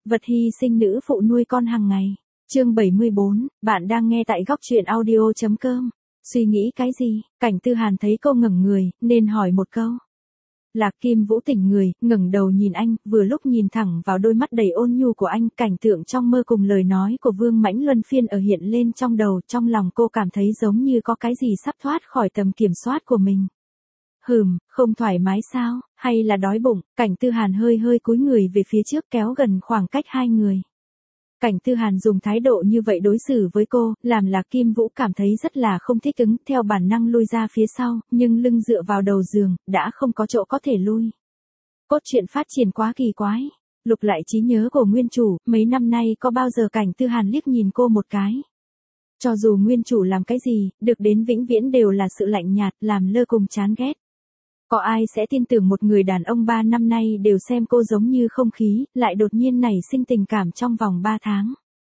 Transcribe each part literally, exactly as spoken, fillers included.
Vật hy sinh nữ phụ nuôi con hàng ngày. Chương bảy mươi bốn, bạn đang nghe tại góc truyện audio chấm com. Suy nghĩ cái gì? Cảnh Tư Hàn thấy cô ngẩng người, nên hỏi một câu. Lạc Kim Vũ tỉnh người, ngẩng đầu nhìn anh, vừa lúc nhìn thẳng vào đôi mắt đầy ôn nhu của anh, cảnh tượng trong mơ cùng lời nói của Vương Mãnh luân phiên ở hiện lên trong đầu, trong lòng cô cảm thấy giống như có cái gì sắp thoát khỏi tầm kiểm soát của mình. Hừm, không thoải mái sao, hay là đói bụng? Cảnh Tư Hàn hơi hơi cúi người về phía trước kéo gần khoảng cách hai người. Cảnh Tư Hàn dùng thái độ như vậy đối xử với cô, làm Lạc Kim Vũ cảm thấy rất là không thích ứng, theo bản năng lui ra phía sau, nhưng lưng dựa vào đầu giường, đã không có chỗ có thể lui. Cốt truyện phát triển quá kỳ quái. Lục lại trí nhớ của nguyên chủ, mấy năm nay có bao giờ Cảnh Tư Hàn liếc nhìn cô một cái. Cho dù nguyên chủ làm cái gì, được đến vĩnh viễn đều là sự lạnh nhạt, làm lơ cùng chán ghét. Có ai sẽ tin tưởng một người đàn ông ba năm nay đều xem cô giống như không khí, lại đột nhiên nảy sinh tình cảm trong vòng ba tháng.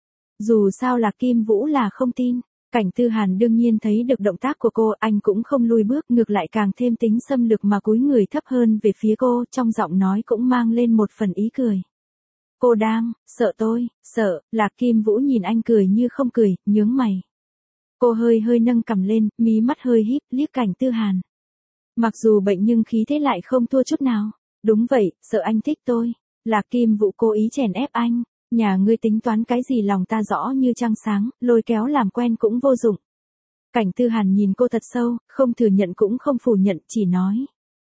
Dù sao Lạc Kim Vũ là không tin, Cảnh Tư Hàn đương nhiên thấy được động tác của cô, anh cũng không lùi bước, ngược lại càng thêm tính xâm lược mà cúi người thấp hơn về phía cô, trong giọng nói cũng mang lên một phần ý cười. Cô đang, sợ tôi, sợ, Lạc Kim Vũ nhìn anh cười như không cười, nhướng mày. Cô hơi hơi nâng cằm lên, mí mắt hơi híp, liếc Cảnh Tư Hàn. Mặc dù bệnh nhưng khí thế lại không thua chút nào. Đúng vậy, sợ anh thích tôi. Lạc Kim Vũ cố ý chèn ép anh. Nhà ngươi tính toán cái gì lòng ta rõ như trăng sáng, lôi kéo làm quen cũng vô dụng. Cảnh Tư Hàn nhìn cô thật sâu, không thừa nhận cũng không phủ nhận, chỉ nói.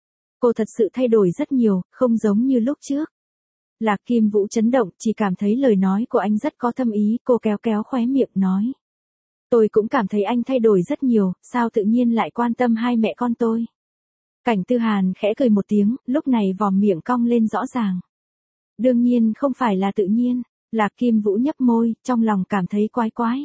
Cô thật sự thay đổi rất nhiều, không giống như lúc trước. Lạc Kim Vũ chấn động, chỉ cảm thấy lời nói của anh rất có thâm ý, cô kéo kéo khóe miệng nói. Tôi cũng cảm thấy anh thay đổi rất nhiều, sao tự nhiên lại quan tâm hai mẹ con tôi. Cảnh Tư Hàn khẽ cười một tiếng, lúc này vòm miệng cong lên rõ ràng. Đương nhiên không phải là tự nhiên, Lạc Kim Vũ nhấp môi, trong lòng cảm thấy quái quái.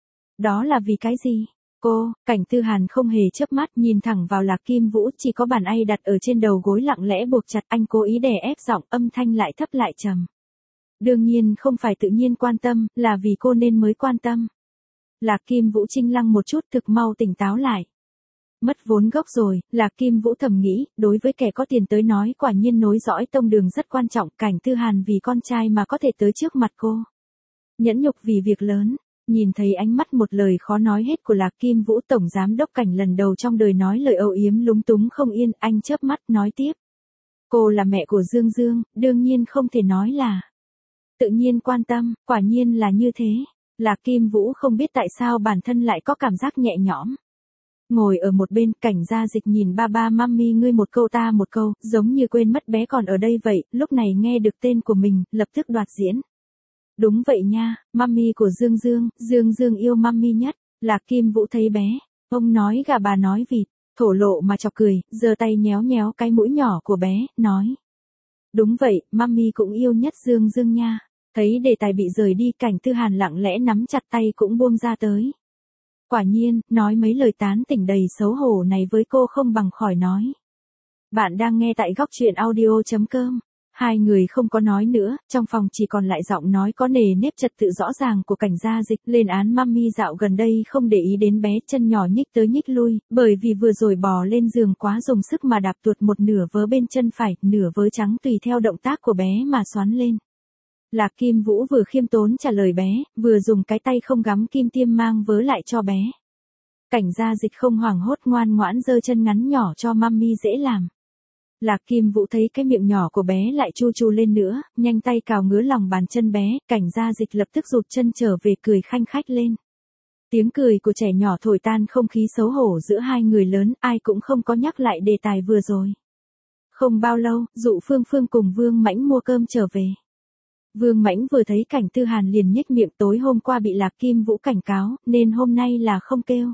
Đó là vì cái gì? Cô, Cảnh Tư Hàn không hề chớp mắt nhìn thẳng vào Lạc Kim Vũ, chỉ có bàn tay đặt ở trên đầu gối lặng lẽ buộc chặt, anh cố ý đè ép giọng, âm thanh lại thấp lại trầm. Đương nhiên không phải tự nhiên quan tâm, là vì cô nên mới quan tâm. Lạc Kim Vũ chinh lăng một chút, thực mau tỉnh táo lại. Mất vốn gốc rồi, Lạc Kim Vũ thầm nghĩ, đối với kẻ có tiền tới nói quả nhiên nối dõi tông đường rất quan trọng, Cảnh Tư Hàn vì con trai mà có thể tới trước mặt cô. Nhẫn nhục vì việc lớn, nhìn thấy ánh mắt một lời khó nói hết của Lạc Kim Vũ, tổng giám đốc Cảnh lần đầu trong đời nói lời âu yếm lúng túng không yên, anh chớp mắt nói tiếp. Cô là mẹ của Dương Dương, đương nhiên không thể nói là. Tự nhiên quan tâm, quả nhiên là như thế. Lạc Kim Vũ không biết tại sao bản thân lại có cảm giác nhẹ nhõm. Ngồi ở một bên, Cảnh Gia Dịch nhìn ba ba mami ngươi một câu ta một câu, giống như quên mất bé còn ở đây vậy, lúc này nghe được tên của mình, lập tức đoạt diễn. Đúng vậy nha, mami của Dương Dương, Dương Dương yêu mami nhất, Lạc Kim Vũ thấy bé, ông nói gà bà nói vịt, thổ lộ mà chọc cười, giơ tay nhéo nhéo cái mũi nhỏ của bé, nói. Đúng vậy, mami cũng yêu nhất Dương Dương nha, thấy đề tài bị rời đi, Cảnh Tư Hàn lặng lẽ nắm chặt tay cũng buông ra tới. Quả nhiên, nói mấy lời tán tỉnh đầy xấu hổ này với cô không bằng khỏi nói. Bạn đang nghe tại góc truyện audio chấm com. Hai người không có nói nữa, trong phòng chỉ còn lại giọng nói có nề nếp trật tự rõ ràng của Cảnh Gia Dịch. Lên án mami dạo gần đây không để ý đến bé, chân nhỏ nhích tới nhích lui, bởi vì vừa rồi bò lên giường quá dùng sức mà đạp tuột một nửa vớ bên chân phải, nửa vớ trắng tùy theo động tác của bé mà xoắn lên. Lạc Kim Vũ vừa khiêm tốn trả lời bé, vừa dùng cái tay không gắm kim tiêm mang vớ lại cho bé. Cảnh Gia Dịch không hoảng hốt, ngoan ngoãn giơ chân ngắn nhỏ cho mami dễ làm. Lạc Kim Vũ thấy cái miệng nhỏ của bé lại chu chu lên nữa, nhanh tay cào ngứa lòng bàn chân bé, Cảnh Gia Dịch lập tức rụt chân trở về cười khanh khách lên. Tiếng cười của trẻ nhỏ thổi tan không khí xấu hổ giữa hai người lớn, ai cũng không có nhắc lại đề tài vừa rồi. Không bao lâu, Dụ Phương Phương cùng Vương Mãnh mua cơm trở về. Vương Mãnh vừa thấy Cảnh Tư Hàn liền nhếch miệng, tối hôm qua bị Lạc Kim Vũ cảnh cáo, nên hôm nay là không kêu.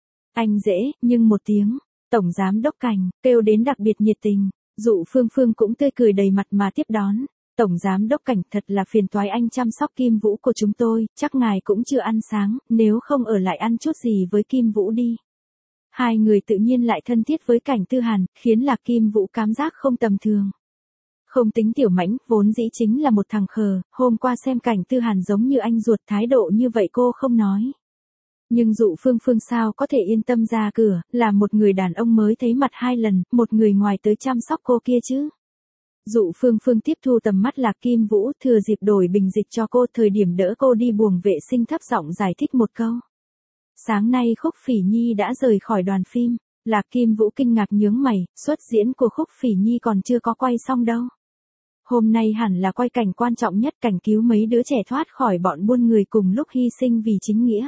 Anh dễ, nhưng một tiếng, tổng giám đốc Cảnh, kêu đến đặc biệt nhiệt tình. Dụ Phương Phương cũng tươi cười đầy mặt mà tiếp đón. Tổng giám đốc Cảnh, thật là phiền toái anh chăm sóc Kim Vũ của chúng tôi, chắc ngài cũng chưa ăn sáng, nếu không ở lại ăn chút gì với Kim Vũ đi. Hai người tự nhiên lại thân thiết với Cảnh Tư Hàn, khiến Lạc Kim Vũ cảm giác không tầm thường. Không tính Tiểu Mãnh, vốn dĩ chính là một thằng khờ, hôm qua xem Cảnh Tư Hàn giống như anh ruột, thái độ như vậy cô không nói. Nhưng Dụ Phương Phương sao có thể yên tâm ra cửa, là một người đàn ông mới thấy mặt hai lần, một người ngoài tới chăm sóc cô kia chứ. Dụ Phương Phương tiếp thu tầm mắt Lạc Kim Vũ, thừa dịp đổi bình dịch cho cô, thời điểm đỡ cô đi buồng vệ sinh thấp giọng giải thích một câu. Sáng nay Khúc Phỉ Nhi đã rời khỏi đoàn phim. Lạc Kim Vũ kinh ngạc nhướng mày, xuất diễn của Khúc Phỉ Nhi còn chưa có quay xong đâu. Hôm nay hẳn là quay cảnh quan trọng nhất, cảnh cứu mấy đứa trẻ thoát khỏi bọn buôn người cùng lúc hy sinh vì chính nghĩa.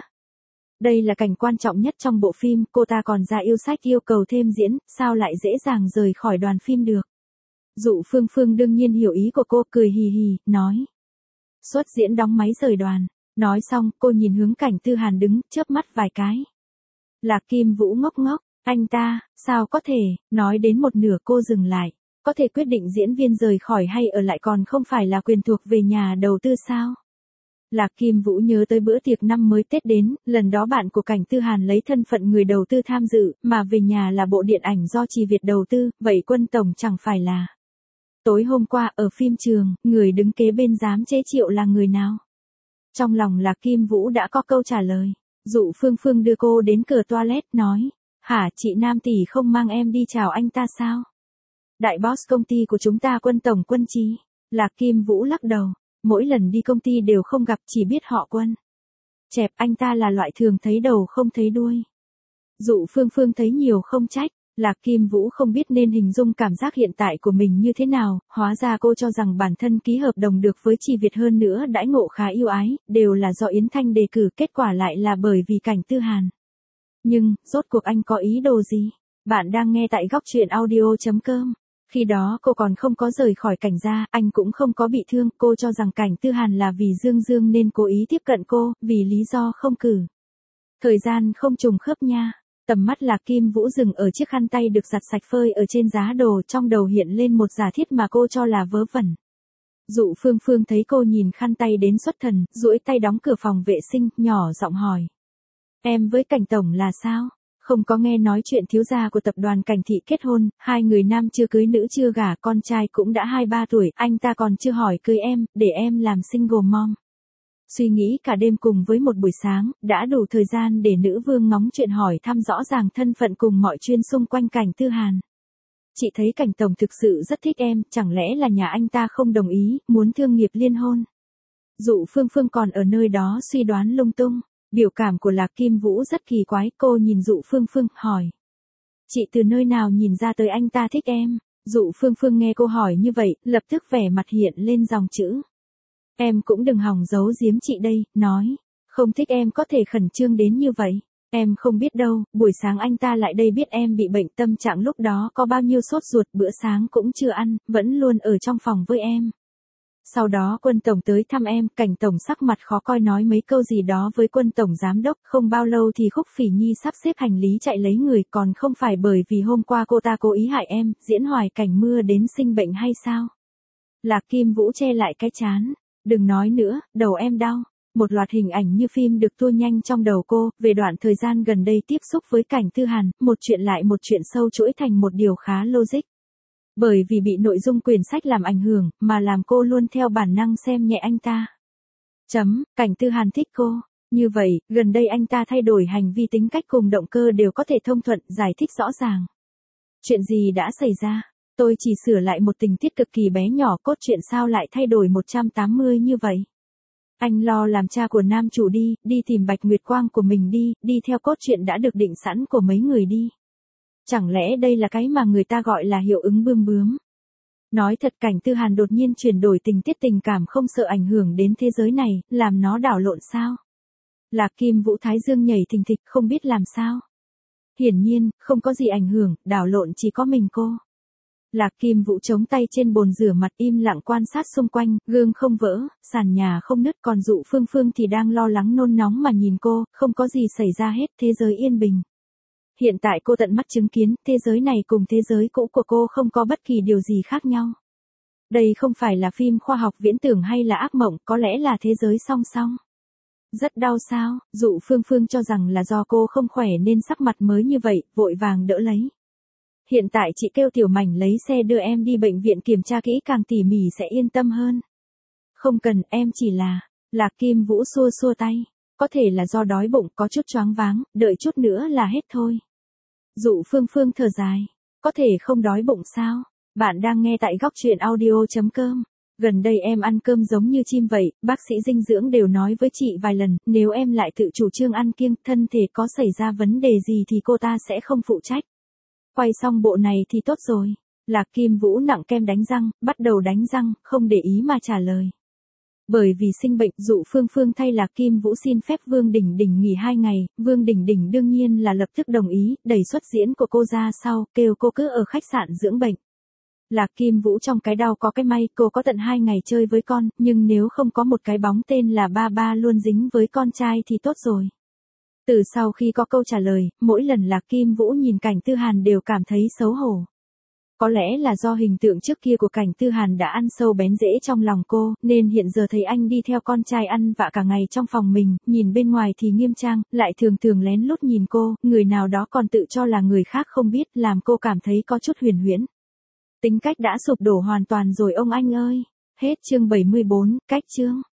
Đây là cảnh quan trọng nhất trong bộ phim, cô ta còn ra yêu sách yêu cầu thêm diễn, sao lại dễ dàng rời khỏi đoàn phim được. Dụ Phương Phương đương nhiên hiểu ý của cô, cười hì hì, nói. Xuất diễn đóng máy rời đoàn. Nói xong, cô nhìn hướng Cảnh Tư Hàn đứng, chớp mắt vài cái. Lạc Kim Vũ ngốc ngốc, anh ta, sao có thể, nói đến một nửa cô dừng lại. Có thể quyết định diễn viên rời khỏi hay ở lại còn không phải là quyền thuộc về nhà đầu tư sao? Lạc Kim Vũ nhớ tới bữa tiệc năm mới Tết đến, lần đó bạn của Cảnh Tư Hàn lấy thân phận người đầu tư tham dự, mà về nhà là bộ điện ảnh do Trì Việt đầu tư, vậy Quân Tổng chẳng phải là. Tối hôm qua, ở phim trường, người đứng kế bên dám chế Triệu là người nào? Trong lòng Lạc Kim Vũ đã có câu trả lời. Dụ Phương Phương đưa cô đến cửa toilet, nói. Hả, chị Nam tỷ không mang em đi chào anh ta sao? Đại boss công ty của chúng ta Quân Tổng Quân Trí. Lạc Kim Vũ lắc đầu. Mỗi lần đi công ty đều không gặp, chỉ biết họ Quân. Chẹp, anh ta là loại thường thấy đầu không thấy đuôi. Dụ Phương Phương thấy nhiều không trách. Lạc Kim Vũ không biết nên hình dung cảm giác hiện tại của mình như thế nào, hóa ra cô cho rằng bản thân ký hợp đồng được với Trì Việt hơn nữa đãi ngộ khá ưu ái, đều là do Yến Thanh đề cử, kết quả lại là bởi vì Cảnh Tư Hàn. Nhưng, rốt cuộc anh có ý đồ gì? Bạn đang nghe tại góc truyện audio chấm com. Khi đó cô còn không có rời khỏi Cảnh gia, anh cũng không có bị thương, cô cho rằng Cảnh Tư Hàn là vì Dương Dương nên cố ý tiếp cận cô, vì lý do không cử. Thời gian không trùng khớp nha. Tầm mắt Lạc Kim Vũ dừng ở chiếc khăn tay được giặt sạch phơi ở trên giá đồ, trong đầu hiện lên một giả thiết mà cô cho là vớ vẩn. Dụ Phương Phương thấy cô nhìn khăn tay đến xuất thần, duỗi tay đóng cửa phòng vệ sinh, nhỏ giọng hỏi. Em với Cảnh Tổng là sao? Không có nghe nói chuyện thiếu gia của tập đoàn Cảnh Thị kết hôn, hai người nam chưa cưới nữ chưa gả, con trai cũng đã hai ba tuổi, anh ta còn chưa hỏi cưới em, để em làm single mom. Suy nghĩ cả đêm cùng với một buổi sáng, đã đủ thời gian để nữ vương ngóng chuyện hỏi thăm rõ ràng thân phận cùng mọi chuyên xung quanh Cảnh Tư Hàn. Chị thấy Cảnh Tổng thực sự rất thích em, chẳng lẽ là nhà anh ta không đồng ý, muốn thương nghiệp liên hôn. Dụ Phương Phương còn ở nơi đó suy đoán lung tung, biểu cảm của Lạc Kim Vũ rất kỳ quái, cô nhìn Dụ Phương Phương, hỏi. Chị từ nơi nào nhìn ra tới anh ta thích em? Dụ Phương Phương nghe cô hỏi như vậy, lập tức vẻ mặt hiện lên dòng chữ. Em cũng đừng hòng giấu giếm chị đây, nói. Không thích em có thể khẩn trương đến như vậy. Em không biết đâu, buổi sáng anh ta lại đây biết em bị bệnh tâm trạng lúc đó có bao nhiêu sốt ruột, bữa sáng cũng chưa ăn, vẫn luôn ở trong phòng với em. Sau đó Quân Tổng tới thăm em, Cảnh Tổng sắc mặt khó coi nói mấy câu gì đó với Quân Tổng Giám đốc, không bao lâu thì Khúc Phỉ Nhi sắp xếp hành lý chạy lấy người, còn không phải bởi vì hôm qua cô ta cố ý hại em, diễn hoài cảnh mưa đến sinh bệnh hay sao? Lạc Kim Vũ che lại cái trán. Đừng nói nữa, đầu em đau. Một loạt hình ảnh như phim được tua nhanh trong đầu cô, về đoạn thời gian gần đây tiếp xúc với Cảnh Tư Hàn, một chuyện lại một chuyện sâu chuỗi thành một điều khá logic. Bởi vì bị nội dung quyển sách làm ảnh hưởng, mà làm cô luôn theo bản năng xem nhẹ anh ta. Chấm, Cảnh Tư Hàn thích cô. Như vậy, gần đây anh ta thay đổi hành vi tính cách cùng động cơ đều có thể thông thuận, giải thích rõ ràng. Chuyện gì đã xảy ra? Tôi chỉ sửa lại một tình tiết cực kỳ bé nhỏ, cốt truyện sao lại thay đổi một trăm tám mươi như vậy? Anh lo làm cha của nam chủ đi, đi tìm Bạch Nguyệt Quang của mình đi, đi theo cốt truyện đã được định sẵn của mấy người đi. Chẳng lẽ đây là cái mà người ta gọi là hiệu ứng bươm bướm? Nói thật, Cảnh Tư Hàn đột nhiên chuyển đổi tình tiết tình cảm không sợ ảnh hưởng đến thế giới này, làm nó đảo lộn sao? Lạc Kim Vũ thái dương nhảy thình thịch, không biết làm sao. Hiển nhiên, không có gì ảnh hưởng, đảo lộn chỉ có mình cô. Lạc Kim Vũ chống tay trên bồn rửa mặt im lặng quan sát xung quanh, gương không vỡ, sàn nhà không nứt, còn Dụ Phương Phương thì đang lo lắng nôn nóng mà nhìn cô, không có gì xảy ra hết, thế giới yên bình. Hiện tại cô tận mắt chứng kiến, thế giới này cùng thế giới cũ của cô không có bất kỳ điều gì khác nhau. Đây không phải là phim khoa học viễn tưởng hay là ác mộng, có lẽ là thế giới song song. Rất đau sao? Dụ Phương Phương cho rằng là do cô không khỏe nên sắc mặt mới như vậy, vội vàng đỡ lấy. Hiện tại chị kêu Tiểu Mảnh lấy xe đưa em đi bệnh viện kiểm tra kỹ càng tỉ mỉ sẽ yên tâm hơn. Không cần, em chỉ là... Lạc Kim Vũ xua xua tay. Có thể là do đói bụng, có chút choáng váng, đợi chút nữa là hết thôi. Dụ Phương Phương thở dài. Có thể không đói bụng sao? Bạn đang nghe tại góc chuyện audio chấm com. Gần đây em ăn cơm giống như chim vậy, bác sĩ dinh dưỡng đều nói với chị vài lần, nếu em lại tự chủ trương ăn kiêng, thân thể có xảy ra vấn đề gì thì cô ta sẽ không phụ trách. Quay xong bộ này thì tốt rồi. Lạc Kim Vũ nặng kem đánh răng, bắt đầu đánh răng, không để ý mà trả lời. Bởi vì sinh bệnh, Dụ Phương Phương thay Lạc Kim Vũ xin phép Vương Đình Đình nghỉ hai ngày, Vương Đình Đình đương nhiên là lập tức đồng ý, đẩy xuất diễn của cô ra sau, kêu cô cứ ở khách sạn dưỡng bệnh. Lạc Kim Vũ trong cái đau có cái may, cô có tận hai ngày chơi với con, nhưng nếu không có một cái bóng tên là ba ba luôn dính với con trai thì tốt rồi. Từ sau khi có câu trả lời, mỗi lần Lạc Kim Vũ nhìn Cảnh Tư Hàn đều cảm thấy xấu hổ. Có lẽ là do hình tượng trước kia của Cảnh Tư Hàn đã ăn sâu bén rễ trong lòng cô, nên hiện giờ thấy anh đi theo con trai ăn vạ cả ngày trong phòng mình, nhìn bên ngoài thì nghiêm trang, lại thường thường lén lút nhìn cô, người nào đó còn tự cho là người khác không biết, làm cô cảm thấy có chút huyền huyễn. Tính cách đã sụp đổ hoàn toàn rồi ông anh ơi. Hết chương bảy mươi bốn, cách chương.